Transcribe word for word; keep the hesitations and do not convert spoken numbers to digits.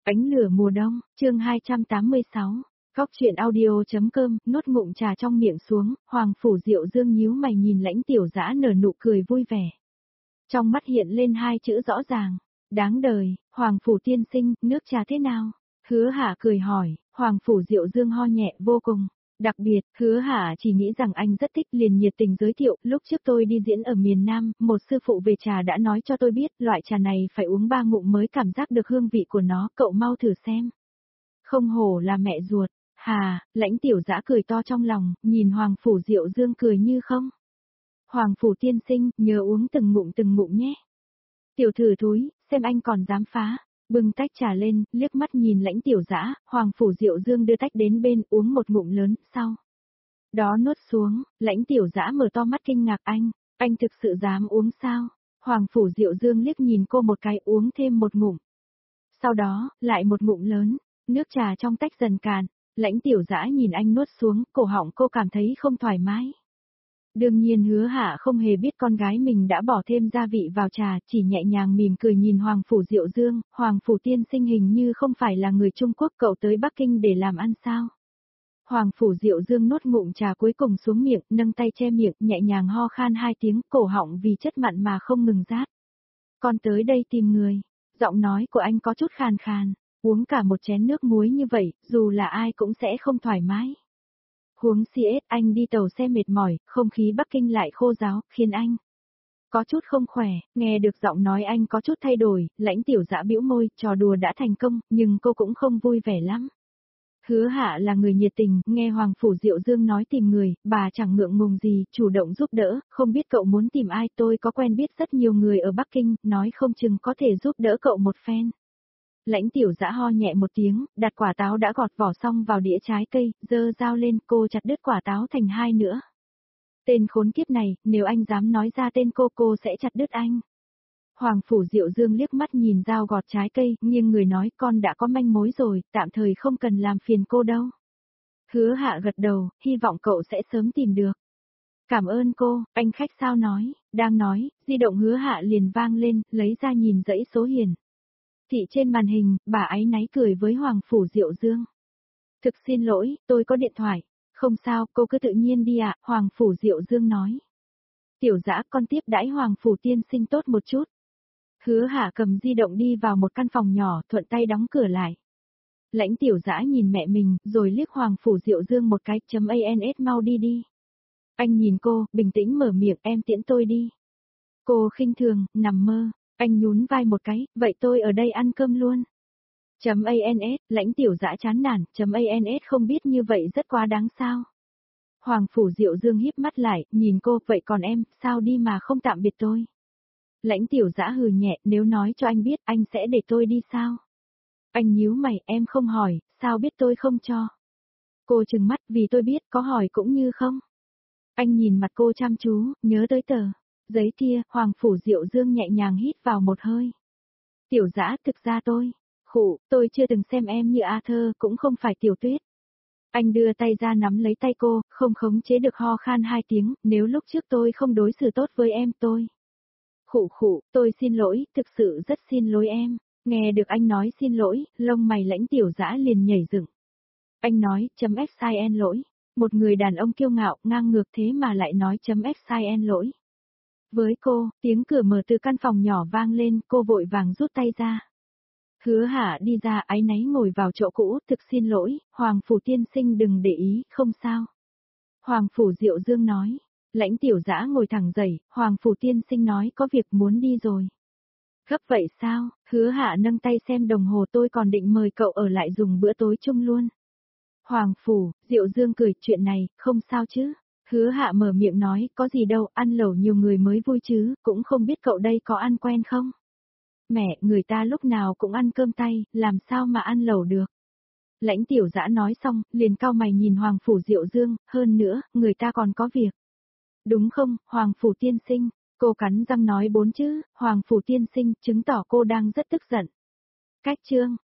Ánh lửa mùa đông, chương hai trăm tám mươi sáu. Góc truyện audio.com, nuốt ngụm trà trong miệng xuống, Hoàng Phủ Diệu Dương nhíu mày nhìn Lãnh Tiểu Dã nở nụ cười vui vẻ. Trong mắt hiện lên hai chữ rõ ràng, đáng đời. Hoàng Phủ tiên sinh, nước trà thế nào? Hứa Hạ cười hỏi. Hoàng Phủ Diệu Dương ho nhẹ vô cùng. Đặc biệt, Hứa Hạ chỉ nghĩ rằng anh rất thích, liền nhiệt tình giới thiệu, lúc trước tôi đi diễn ở miền Nam, một sư phụ về trà đã nói cho tôi biết, loại trà này phải uống ba ngụm mới cảm giác được hương vị của nó, cậu mau thử xem. Không hổ là mẹ ruột. Hà, Lãnh Tiểu Dã cười to trong lòng, nhìn Hoàng Phủ Diệu Dương cười như không. Hoàng Phủ tiên sinh, nhớ uống từng ngụm từng ngụm nhé. Tiểu thử thúi, xem anh còn dám phá. Bưng tách trà lên, liếc mắt nhìn Lãnh Tiểu Dã, Hoàng Phủ Diệu Dương đưa tách đến bên, uống một ngụm lớn, sau đó nuốt xuống. Lãnh Tiểu Dã mở to mắt kinh ngạc, anh, anh thực sự dám uống sao? Hoàng Phủ Diệu Dương liếc nhìn cô một cái, uống thêm một ngụm. Sau đó, lại một ngụm lớn, nước trà trong tách dần cạn. Lãnh Tiểu Dã nhìn anh nuốt xuống, cổ họng cô cảm thấy không thoải mái. Đương nhiên Hứa Hạ không hề biết con gái mình đã bỏ thêm gia vị vào trà, chỉ nhẹ nhàng mỉm cười nhìn Hoàng Phủ Diệu Dương, Hoàng Phủ tiên sinh hình như không phải là người Trung Quốc, cậu tới Bắc Kinh để làm ăn sao? Hoàng Phủ Diệu Dương nuốt ngụm trà cuối cùng xuống miệng, nâng tay che miệng, nhẹ nhàng ho khan hai tiếng, cổ họng vì chất mặn mà không ngừng rát. Con tới đây tìm người. Giọng nói của anh có chút khàn khàn, uống cả một chén nước muối như vậy, dù là ai cũng sẽ không thoải mái. Huống xê ét anh đi tàu xe mệt mỏi, không khí Bắc Kinh lại khô ráo, khiến anh có chút không khỏe. Nghe được giọng nói anh có chút thay đổi, Lãnh Tiểu Dã bĩu môi, trò đùa đã thành công, nhưng cô cũng không vui vẻ lắm. Hứa Hạ là người nhiệt tình, nghe Hoàng Phủ Diệu Dương nói tìm người, bà chẳng ngượng ngùng gì, chủ động giúp đỡ, không biết cậu muốn tìm ai, tôi có quen biết rất nhiều người ở Bắc Kinh, nói không chừng có thể giúp đỡ cậu một phen. Lãnh Tiểu Dã ho nhẹ một tiếng, đặt quả táo đã gọt vỏ xong vào đĩa trái cây, giơ dao lên, cô chặt đứt quả táo thành hai nữa. Tên khốn kiếp này, nếu anh dám nói ra tên cô, cô sẽ chặt đứt anh. Hoàng Phủ Diệu Dương liếc mắt nhìn dao gọt trái cây, nhưng người nói con đã có manh mối rồi, tạm thời không cần làm phiền cô đâu. Hứa Hạ gật đầu, hy vọng cậu sẽ sớm tìm được. Cảm ơn cô, anh khách sao nói, đang nói, di động Hứa Hạ liền vang lên, lấy ra nhìn dãy số hiển thị trên màn hình, bà áy náy cười với Hoàng Phủ Diệu Dương. Thực xin lỗi, tôi có điện thoại. Không sao, cô cứ tự nhiên đi ạ, Hoàng Phủ Diệu Dương nói. Tiểu Dã, con tiếp đãi Hoàng Phủ tiên sinh tốt một chút. Hứa Hạ cầm di động đi vào một căn phòng nhỏ, thuận tay đóng cửa lại. Lãnh Tiểu Dã nhìn mẹ mình, rồi liếc Hoàng Phủ Diệu Dương một cái, chấm ans mau đi đi. Anh nhìn cô, bình tĩnh mở miệng, em tiễn tôi đi. Cô khinh thường, nằm mơ. Anh nhún vai một cái, vậy tôi ở đây ăn cơm luôn. Chấm ans, Lãnh Tiểu Dã chán nản, chấm ans không biết như vậy rất quá đáng sao. Hoàng Phủ Diệu Dương híp mắt lại, nhìn cô, vậy còn em, sao đi mà không tạm biệt tôi. Lãnh Tiểu Dã hừ nhẹ, nếu nói cho anh biết, anh sẽ để tôi đi sao? Anh nhíu mày, em không hỏi, sao biết tôi không cho? Cô trừng mắt, vì tôi biết, có hỏi cũng như không. Anh nhìn mặt cô chăm chú, nhớ tới tờ giấy kia, Hoàng Phủ Diệu Dương nhẹ nhàng hít vào một hơi. Tiểu Dã, thực ra tôi, khụ, tôi chưa từng xem em như Arthur, cũng không phải Tiểu Tuyết. Anh đưa tay ra nắm lấy tay cô, không khống chế được ho khan hai tiếng, nếu lúc trước tôi không đối xử tốt với em tôi. Khụ khụ, tôi xin lỗi, thực sự rất xin lỗi em. Nghe được anh nói xin lỗi, lông mày Lãnh Tiểu Dã liền nhảy dựng. Anh nói, chấm xin lỗi. Một người đàn ông kiêu ngạo, ngang ngược thế mà lại nói chấm xin lỗi. Với cô, tiếng cửa mở từ căn phòng nhỏ vang lên, cô vội vàng rút tay ra. Hứa Hạ đi ra, áy náy ngồi vào chỗ cũ, thực xin lỗi, Hoàng Phủ tiên sinh đừng để ý, không sao. Hoàng Phủ Diệu Dương nói. Lãnh Tiểu Dã ngồi thẳng dậy, Hoàng Phủ tiên sinh nói có việc muốn đi rồi. Gấp vậy sao? Hứa Hạ nâng tay xem đồng hồ, tôi còn định mời cậu ở lại dùng bữa tối chung luôn. Hoàng Phủ, Diệu Dương cười, chuyện này, không sao chứ. Hứa Hạ mở miệng nói, có gì đâu, ăn lẩu nhiều người mới vui chứ, cũng không biết cậu đây có ăn quen không? Mẹ, người ta lúc nào cũng ăn cơm tay, làm sao mà ăn lẩu được? Lãnh Tiểu Dã nói xong, liền cau mày nhìn Hoàng Phủ Diệu Dương, hơn nữa, người ta còn có việc. Đúng không, Hoàng Phủ tiên sinh? Cô cắn răng nói bốn chữ, Hoàng Phủ tiên sinh, chứng tỏ cô đang rất tức giận. Cách chương.